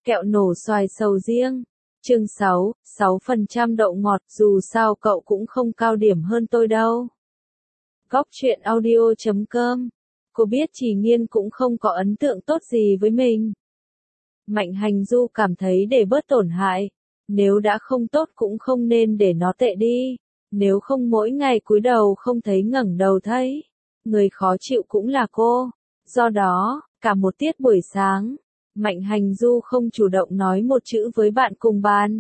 Kẹo nổ xoài sầu riêng. Chương 6, 6% đậu ngọt, dù sao cậu cũng không cao điểm hơn tôi đâu. Góc truyện audio.com. Cô biết Trì Nghiên cũng không có ấn tượng tốt gì với mình. Mạnh Hành Du cảm thấy để bớt tổn hại, nếu đã không tốt cũng không nên để nó tệ đi, nếu không mỗi ngày cúi đầu không thấy ngẩng đầu thấy, người khó chịu cũng là cô. Do đó, cả một tiết buổi sáng, Mạnh Hành Du không chủ động nói một chữ với bạn cùng bàn.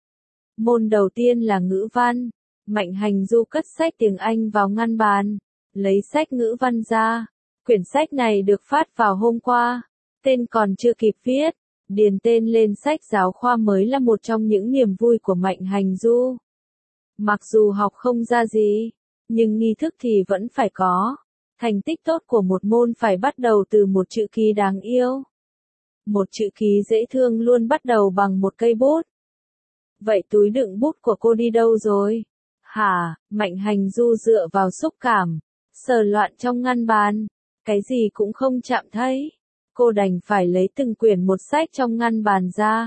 Môn đầu tiên là ngữ văn. Mạnh Hành Du cất sách tiếng Anh vào ngăn bàn, lấy sách ngữ văn ra. Quyển sách này được phát vào hôm qua, tên còn chưa kịp viết, điền tên lên sách giáo khoa mới là một trong những niềm vui của Mạnh Hành Du. Mặc dù học không ra gì, nhưng nghi thức thì vẫn phải có. Thành tích tốt của một môn phải bắt đầu từ một chữ ký đáng yêu. Một chữ ký dễ thương luôn bắt đầu bằng một cây bút. Vậy túi đựng bút của cô đi đâu rồi? Hả? Mạnh Hành Du dựa vào xúc cảm, sờ loạn trong ngăn bàn, cái gì cũng không chạm thấy. Cô đành phải lấy từng quyển một sách trong ngăn bàn ra.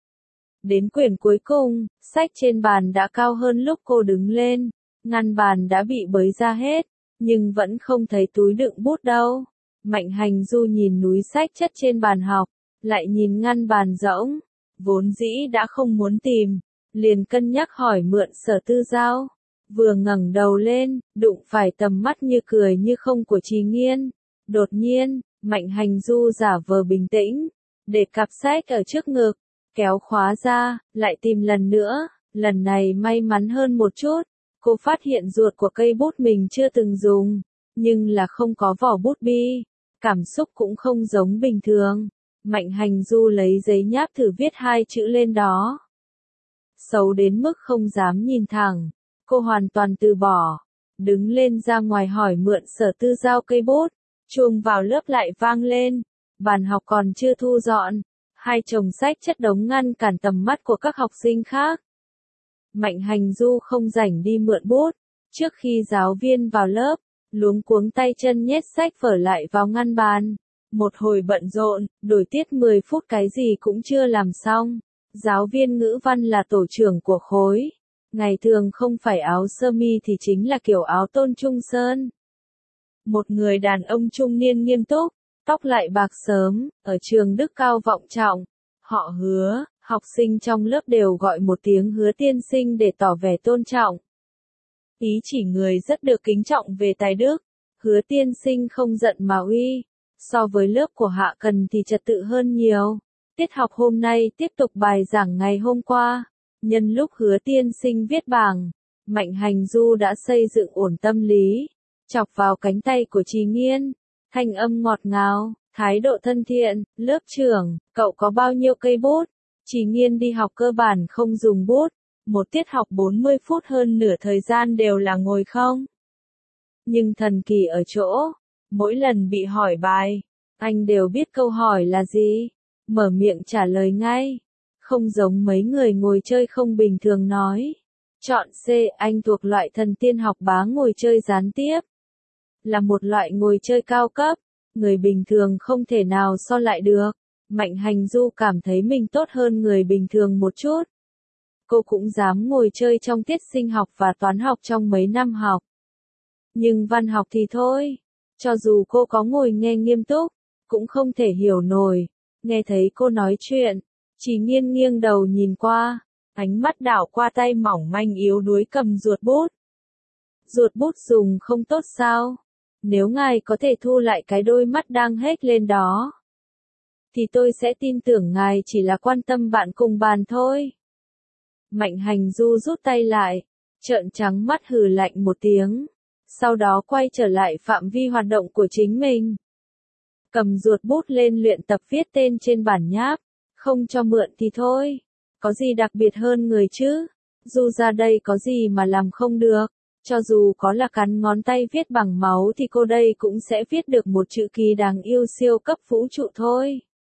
Đến quyển cuối cùng, sách trên bàn đã cao hơn lúc cô đứng lên, ngăn bàn đã bị bới ra hết, nhưng vẫn không thấy túi đựng bút đâu. Mạnh Hành Du nhìn núi sách chất trên bàn học, lại nhìn ngăn bàn rỗng, vốn dĩ đã không muốn tìm, liền cân nhắc hỏi mượn Sở Tư Giao. Vừa ngẩng đầu lên, đụng phải tầm mắt như cười như không của Trì Nghiên. Đột nhiên, Mạnh Hành Du giả vờ bình tĩnh, để cặp sách ở trước ngực, kéo khóa ra, lại tìm lần nữa, lần này may mắn hơn một chút. Cô phát hiện ruột của cây bút mình chưa từng dùng, nhưng là không có vỏ bút bi, cảm xúc cũng không giống bình thường. Mạnh Hành Du lấy giấy nháp thử viết hai chữ lên đó. Xấu đến mức không dám nhìn thẳng, cô hoàn toàn từ bỏ, đứng lên ra ngoài hỏi mượn Sở Tư Giao cây bút. Chuông vào lớp lại vang lên, bàn học còn chưa thu dọn, hai chồng sách chất đống ngăn cản tầm mắt của các học sinh khác. Mạnh Hành Du không rảnh đi mượn bút, trước khi giáo viên vào lớp, luống cuống tay chân nhét sách vở lại vào ngăn bàn. Một hồi bận rộn, đổi tiết 10 phút cái gì cũng chưa làm xong. Giáo viên ngữ văn là tổ trưởng của khối. Ngày thường không phải áo sơ mi thì chính là kiểu áo tôn trung sơn. Một người đàn ông trung niên nghiêm túc, tóc lại bạc sớm, ở trường Đức Cao vọng trọng. Họ Hứa, học sinh trong lớp đều gọi một tiếng Hứa tiên sinh để tỏ vẻ tôn trọng. Ý chỉ người rất được kính trọng về tài đức. Hứa tiên sinh không giận mà uy. So với lớp của Hạ Cần thì trật tự hơn nhiều. Tiết học hôm nay tiếp tục bài giảng ngày hôm qua. Nhân lúc Hứa tiên sinh viết bảng, Mạnh Hành Du đã xây dựng ổn tâm lý, chọc vào cánh tay của Trì Nghiên, thanh âm ngọt ngào, thái độ thân thiện. Lớp trưởng, cậu có bao nhiêu cây bút? Trì Nghiên đi học cơ bản không dùng bút, một tiết học 40 phút hơn nửa thời gian đều là ngồi không. Nhưng thần kỳ ở chỗ, mỗi lần bị hỏi bài, anh đều biết câu hỏi là gì, mở miệng trả lời ngay, không giống mấy người ngồi chơi không bình thường nói. Chọn C, anh thuộc loại thần tiên học bá ngồi chơi gián tiếp. Là một loại ngồi chơi cao cấp, người bình thường không thể nào so lại được. Mạnh Hành Du cảm thấy mình tốt hơn người bình thường một chút. Cô cũng dám ngồi chơi trong tiết sinh học và toán học trong mấy năm học. Nhưng văn học thì thôi, cho dù cô có ngồi nghe nghiêm túc, cũng không thể hiểu nổi. Nghe thấy cô nói chuyện, Trì Nghiên nghiêng đầu nhìn qua, ánh mắt đảo qua tay mỏng manh yếu đuối cầm ruột bút. Ruột bút dùng không tốt sao? Nếu ngài có thể thu lại cái đôi mắt đang hét lên đó, thì tôi sẽ tin tưởng ngài chỉ là quan tâm bạn cùng bàn thôi. Mạnh Hành Du rút tay lại, trợn trắng mắt hừ lạnh một tiếng, sau đó quay trở lại phạm vi hoạt động của chính mình. Cầm ruột bút lên luyện tập viết tên trên bản nháp, không cho mượn thì thôi, có gì đặc biệt hơn người chứ, Du ra đây có gì mà làm không được. Cho dù có là cắn ngón tay viết bằng máu thì cô đây cũng sẽ viết được một chữ ký đáng yêu siêu cấp vũ trụ thôi.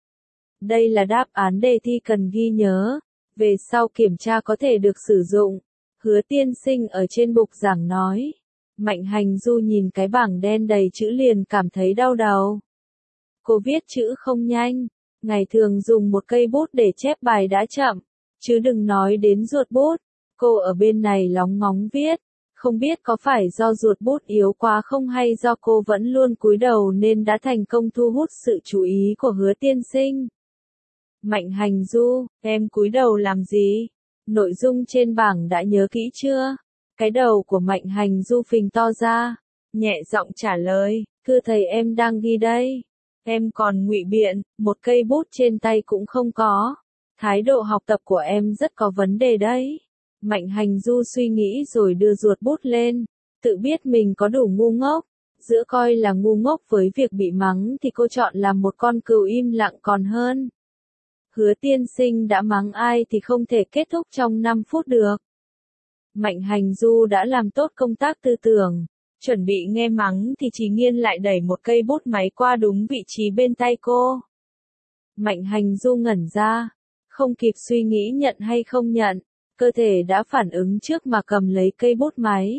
Đây là đáp án đề thi cần ghi nhớ, về sau kiểm tra có thể được sử dụng. Hứa tiên sinh ở trên bục giảng nói. Mạnh Hành Du nhìn cái bảng đen đầy chữ liền cảm thấy đau đầu. Cô viết chữ không nhanh, Ngày thường dùng một cây bút để chép bài đã chậm, chứ đừng nói đến ruột bút. Cô ở bên này lóng ngóng viết, không biết có phải do ruột bút yếu quá không hay do cô vẫn luôn cúi đầu nên đã thành công thu hút sự chú ý của Hứa tiên sinh. Mạnh Hành Du, em cúi đầu làm gì? Nội dung trên bảng đã nhớ kỹ chưa? Cái đầu của Mạnh Hành Du phình to ra, nhẹ giọng trả lời, thưa thầy em đang ghi đây. Em còn ngụy biện, một cây bút trên tay cũng không có. Thái độ học tập của em rất có vấn đề đấy. Mạnh Hành Du suy nghĩ rồi đưa ruột bút lên, tự biết mình có đủ ngu ngốc. Giữa coi là ngu ngốc với việc bị mắng thì cô chọn làm một con cừu im lặng còn hơn. Hứa tiên sinh đã mắng ai thì không thể kết thúc trong 5 phút được. Mạnh Hành Du đã làm tốt công tác tư tưởng. Chuẩn bị nghe mắng thì Trì Nghiên lại đẩy một cây bút máy qua đúng vị trí bên tay cô. Mạnh Hành Du ngẩn ra, không kịp suy nghĩ nhận hay không nhận, cơ thể đã phản ứng trước mà cầm lấy cây bút máy.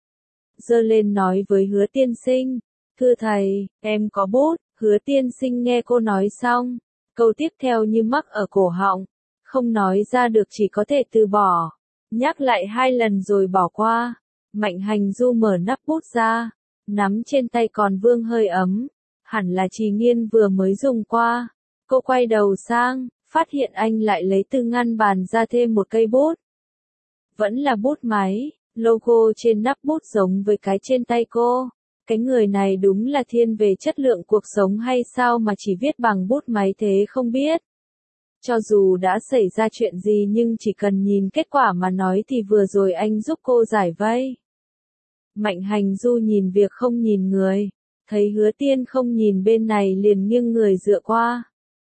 Giơ lên nói với Hứa tiên sinh, thưa thầy, em có bút. Hứa tiên sinh nghe cô nói xong, câu tiếp theo như mắc ở cổ họng, không nói ra được chỉ có thể từ bỏ. Nhắc lại 2 lần rồi bỏ qua. Mạnh Hành Du mở nắp bút ra, nắm trên tay còn vương hơi ấm, hẳn là Trì Nghiên vừa mới dùng qua. Cô quay đầu sang, phát hiện anh lại lấy từ ngăn bàn ra thêm một cây bút. Vẫn là bút máy, logo trên nắp bút giống với cái trên tay cô. Cái người này đúng là thiên về chất lượng cuộc sống hay sao mà chỉ viết bằng bút máy thế không biết. Cho dù đã xảy ra chuyện gì nhưng chỉ cần nhìn kết quả mà nói thì vừa rồi anh giúp cô giải vây. Mạnh Hành Du nhìn việc không nhìn người, thấy Hứa Tiên không nhìn bên này liền nghiêng người dựa qua.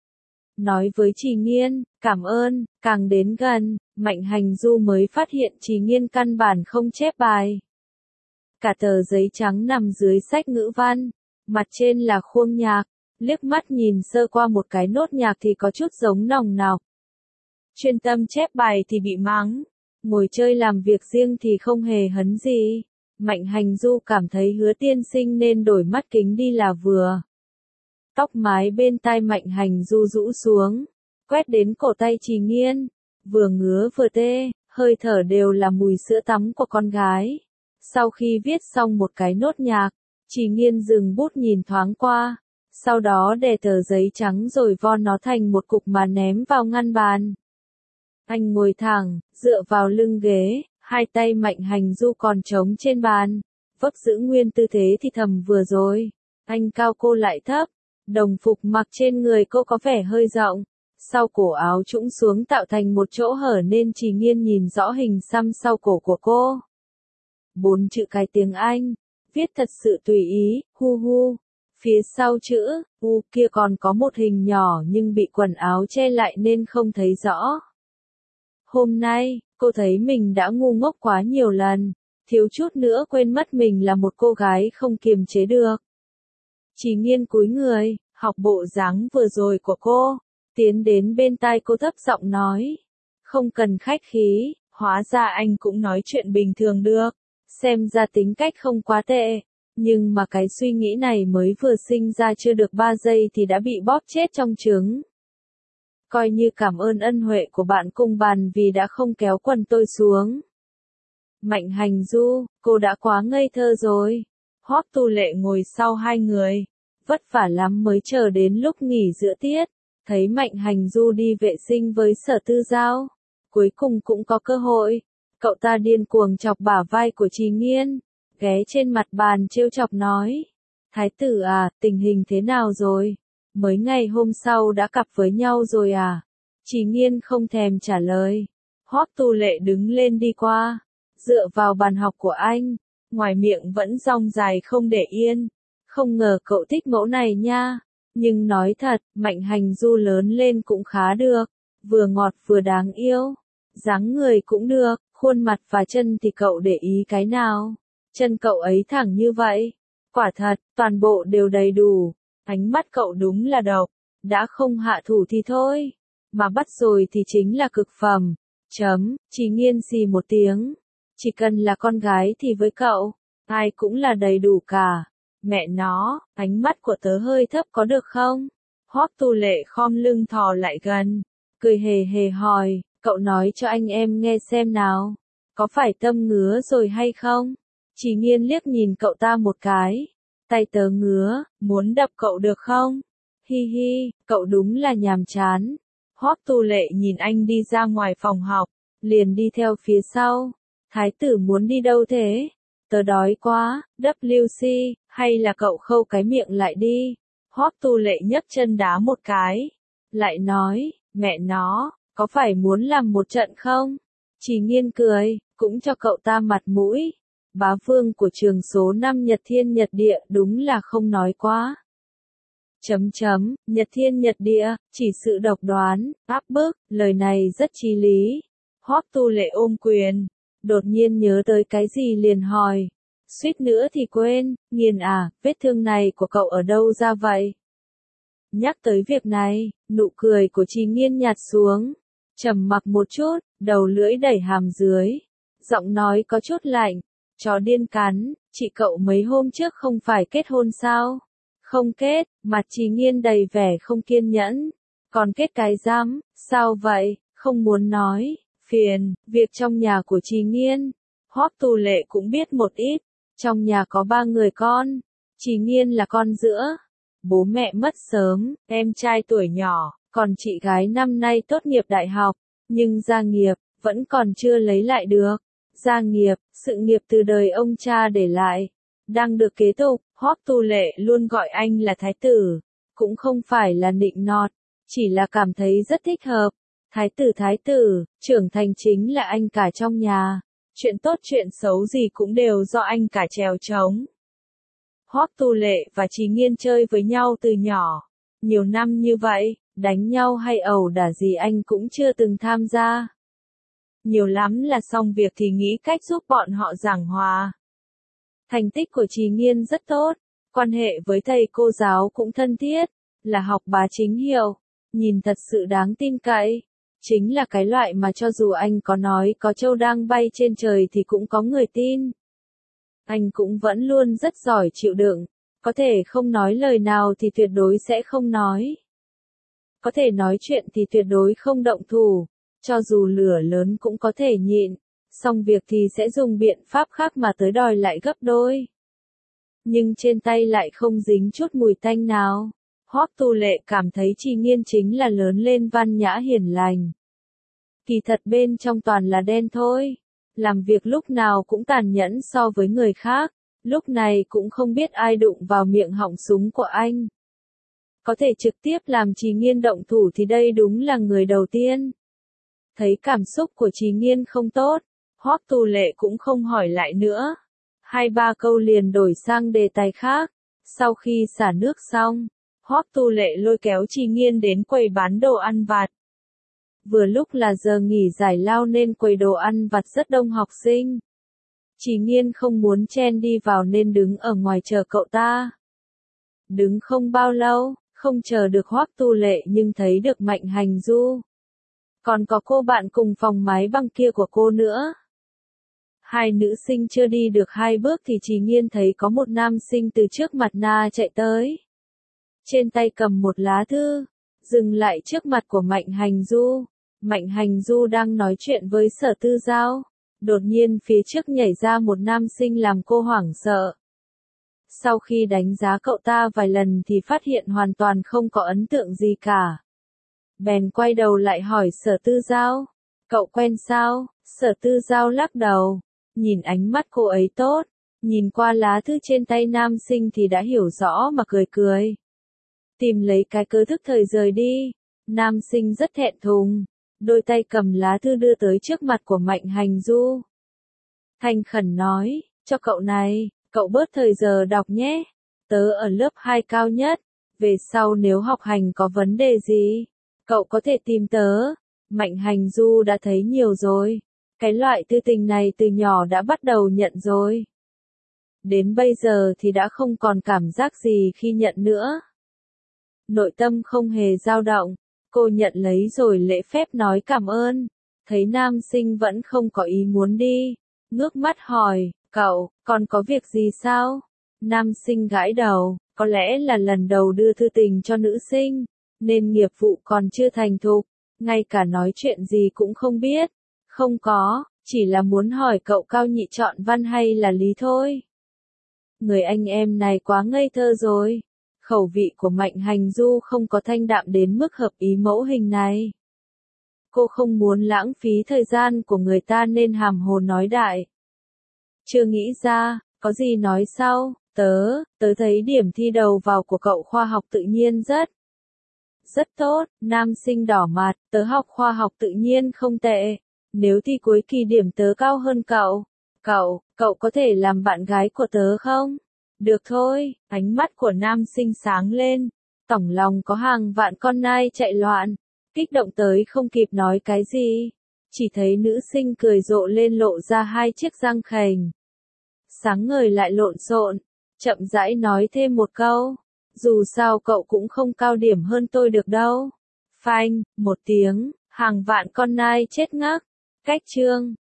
Nói với Trì Nghiên, cảm ơn, càng đến gần, Mạnh Hành Du mới phát hiện Trì Nghiên căn bản không chép bài. Cả tờ giấy trắng nằm dưới sách ngữ văn, mặt trên là khuôn nhạc, liếc mắt nhìn sơ qua một cái nốt nhạc thì có chút giống nòng nọc. Chuyên tâm chép bài thì bị mắng, ngồi chơi làm việc riêng thì không hề hấn gì. Mạnh Hành Du cảm thấy Hứa tiên sinh nên đổi mắt kính đi là vừa. Tóc mái bên tai Mạnh Hành Du rũ xuống, quét đến cổ tay Trì Nghiên, vừa ngứa vừa tê, hơi thở đều là mùi sữa tắm của con gái. Sau khi viết xong một cái nốt nhạc, Trì Nghiên dừng bút nhìn thoáng qua, sau đó đè tờ giấy trắng rồi vo nó thành một cục mà ném vào ngăn bàn. Anh ngồi thẳng, dựa vào lưng ghế, hai tay Mạnh Hành Du còn trống trên bàn, vấp giữ nguyên tư thế thì thầm vừa rồi. Anh cao cô lại thấp, đồng phục mặc trên người cô có vẻ hơi rộng, sau cổ áo trũng xuống tạo thành một chỗ hở nên Trì Nghiên nhìn rõ hình xăm sau cổ của cô. 4 chữ cái tiếng Anh, viết thật sự tùy ý, hu hu. Phía sau chữ u kia còn có một hình nhỏ nhưng bị quần áo che lại nên không thấy rõ. Hôm nay, cô thấy mình đã ngu ngốc quá nhiều lần, thiếu chút nữa quên mất mình là một cô gái không kiềm chế được. Trì Nghiên cúi người, học bộ dáng vừa rồi của cô, tiến đến bên tai cô thấp giọng nói. Không cần khách khí, hóa ra anh cũng nói chuyện bình thường được, xem ra tính cách không quá tệ. Nhưng mà cái suy nghĩ này mới vừa sinh ra chưa được 3 giây thì đã bị bóp chết trong trứng. Coi như cảm ơn ân huệ của bạn cùng bàn vì đã không kéo quần tôi xuống. Mạnh Hành Du, cô đã quá ngây thơ rồi. Hoắc Tu Lệ ngồi sau hai người, vất vả lắm mới chờ đến lúc nghỉ giữa tiết, thấy Mạnh Hành Du đi vệ sinh với Sở Tư Giao. Cuối cùng cũng có cơ hội, cậu ta điên cuồng chọc bả vai của Trì Nghiên, ghé trên mặt bàn trêu chọc nói. Thái tử à, tình hình thế nào rồi? Mới ngày hôm sau đã cặp với nhau rồi à? Trì Nghiên không thèm trả lời. Hoắc Tu Lệ đứng lên đi qua, dựa vào bàn học của anh, ngoài miệng vẫn dong dài không để yên. Không ngờ cậu thích mẫu này nha. Nhưng nói thật, Mạnh Hành Du lớn lên cũng khá được, vừa ngọt vừa đáng yêu. Dáng người cũng được, khuôn mặt và chân thì cậu để ý cái nào? Chân cậu ấy thẳng như vậy. Quả thật, toàn bộ đều đầy đủ. Ánh mắt cậu đúng là độc. Đã không hạ thủ thì thôi. Mà bắt rồi thì chính là cực phẩm. Trì Nghiên xì một tiếng. Chỉ cần là con gái thì với cậu, ai cũng là đầy đủ cả. Mẹ nó, ánh mắt của tớ hơi thấp có được không? Hoắc Tu Lệ khom lưng thò lại gần, cười hề hề hỏi, cậu nói cho anh em nghe xem nào, có phải tâm ngứa rồi hay không? Chỉ Nghiên liếc nhìn cậu ta một cái, tay tớ ngứa, muốn đập cậu được không? Hi hi, cậu đúng là nhàm chán. Hoắc Tu Lệ nhìn anh đi ra ngoài phòng học, liền đi theo phía sau. Thái tử muốn đi đâu thế? Tớ đói quá, WC, hay là cậu khâu cái miệng lại đi. Hoắc Tu Lệ nhấc chân đá một cái, lại nói, mẹ nó, có phải muốn làm một trận không? Chỉ Nghiên cười, cũng cho cậu ta mặt mũi. Bá vương của trường số 5 Nhật Thiên Nhật Địa đúng là không nói quá. Nhật Thiên Nhật Địa, chỉ sự độc đoán, áp bức, lời này rất chí lý. Hoắc Tu Lệ ôm quyền, đột nhiên nhớ tới cái gì liền hỏi. Suýt nữa thì quên, Nghiên à, vết thương này của cậu ở đâu ra vậy? Nhắc tới việc này, nụ cười của Trì Nghiên nhạt xuống, trầm mặc một chút, đầu lưỡi đẩy hàm dưới, giọng nói có chút lạnh, chó điên cắn, chị cậu mấy hôm trước không phải kết hôn sao? Không kết, mặt Trì Nghiên đầy vẻ không kiên nhẫn, còn kết cái rắm, sao vậy, không muốn nói, phiền, việc trong nhà của Trì Nghiên. Hoắc Tu Lệ cũng biết một ít, trong nhà có 3 người con, Trì Nghiên là con giữa. Bố mẹ mất sớm, em trai tuổi nhỏ, còn chị gái năm nay tốt nghiệp đại học, nhưng gia nghiệp, vẫn còn chưa lấy lại được. Gia nghiệp, sự nghiệp từ đời ông cha để lại, đang được kế tục. Hoắc Tu Lệ luôn gọi anh là thái tử, cũng không phải là nịnh nọt, chỉ là cảm thấy rất thích hợp. Thái tử, trưởng thành chính là anh cả trong nhà, chuyện tốt chuyện xấu gì cũng đều do anh cả chèo trống. Hoắc Tu Lệ và Trì Nghiên chơi với nhau từ nhỏ, nhiều năm như vậy, đánh nhau hay ẩu đả gì anh cũng chưa từng tham gia. Nhiều lắm là xong việc thì nghĩ cách giúp bọn họ giảng hòa. Thành tích của Trì Nghiên rất tốt, quan hệ với thầy cô giáo cũng thân thiết, là học bá chính hiệu, nhìn thật sự đáng tin cậy. Chính là cái loại mà cho dù anh có nói có trâu đang bay trên trời thì cũng có người tin. Anh cũng vẫn luôn rất giỏi chịu đựng, có thể không nói lời nào thì tuyệt đối sẽ không nói. Có thể nói chuyện thì tuyệt đối không động thủ, cho dù lửa lớn cũng có thể nhịn, xong việc thì sẽ dùng biện pháp khác mà tới đòi lại gấp đôi. Nhưng trên tay lại không dính chút mùi tanh nào. Hoắc Tu Lệ cảm thấy Trì Nghiên chính là lớn lên văn nhã hiền lành. Kỳ thật bên trong toàn là đen thôi. Làm việc lúc nào cũng tàn nhẫn so với người khác, lúc này cũng không biết ai đụng vào miệng họng súng của anh. Có thể trực tiếp làm Trì Nghiên động thủ thì đây đúng là người đầu tiên. Thấy cảm xúc của Trì Nghiên không tốt, Hoắc Tu Lệ cũng không hỏi lại nữa. 2-3 câu liền đổi sang đề tài khác. Sau khi xả nước xong, Hoắc Tu Lệ lôi kéo Trì Nghiên đến quầy bán đồ ăn vặt. Vừa lúc là giờ nghỉ giải lao nên quầy đồ ăn vặt rất đông học sinh. Trì Nghiên không muốn chen đi vào nên đứng ở ngoài chờ cậu ta. Đứng không bao lâu, không chờ được Hoắc Tu Lệ nhưng thấy được Mạnh Hành Du. Còn có cô bạn cùng phòng máy băng kia của cô nữa. Hai nữ sinh chưa đi được 2 bước thì Trì Nghiên thấy có một nam sinh từ trước mặt na chạy tới. Trên tay cầm một lá thư, dừng lại trước mặt của Mạnh Hành Du. Mạnh Hành Du đang nói chuyện với Sở Tư Giao. Đột nhiên phía trước nhảy ra một nam sinh làm cô hoảng sợ. Sau khi đánh giá cậu ta vài lần thì phát hiện hoàn toàn không có ấn tượng gì cả. Bèn quay đầu lại hỏi Sở Tư Giao. Cậu quen sao? Sở Tư Giao lắc đầu. Nhìn ánh mắt cô ấy tốt. Nhìn qua lá thư trên tay nam sinh thì đã hiểu rõ mà cười cười. Tìm lấy cái cớ thức thời rời đi. Nam sinh rất thẹn thùng. Đôi tay cầm lá thư đưa tới trước mặt của Mạnh Hành Du. Thành khẩn nói, cho cậu này, cậu bớt thời giờ đọc nhé. Tớ ở lớp 2 cao nhất. Về sau nếu học hành có vấn đề gì, cậu có thể tìm tớ. Mạnh Hành Du đã thấy nhiều rồi. Cái loại tư tình này từ nhỏ đã bắt đầu nhận rồi. Đến bây giờ thì đã không còn cảm giác gì khi nhận nữa. Nội tâm không hề dao động. Cô nhận lấy rồi lễ phép nói cảm ơn. Thấy nam sinh vẫn không có ý muốn đi. Ngước mắt hỏi, cậu, còn có việc gì sao? Nam sinh gãi đầu, có lẽ là lần đầu đưa thư tình cho nữ sinh. nên nghiệp vụ còn chưa thành thục, ngay cả nói chuyện gì cũng không biết. Không có, chỉ là muốn hỏi cậu Cao Nhị chọn Văn hay là Lý thôi. Người anh em này quá ngây thơ rồi. Khẩu vị của Mạnh Hành Du không có thanh đạm đến mức hợp ý mẫu hình này. Cô không muốn lãng phí thời gian của người ta nên hàm hồ nói đại. Chưa nghĩ ra, có gì nói sau, tớ thấy điểm thi đầu vào của cậu khoa học tự nhiên rất tốt, nam sinh đỏ mặt, tớ học khoa học tự nhiên không tệ. Nếu thi cuối kỳ điểm tớ cao hơn cậu có thể làm bạn gái của tớ không? Được thôi, ánh mắt của nam sinh sáng lên, tổng lòng có hàng vạn con nai chạy loạn, kích động tới không kịp nói cái gì. Chỉ thấy nữ sinh cười rộ lên lộ ra hai chiếc răng khènh. Sáng ngời lại lộn xộn, chậm rãi nói thêm một câu. Dù sao cậu cũng không cao điểm hơn tôi được đâu. Phanh, một tiếng, hàng vạn con nai chết ngắc. Cách chương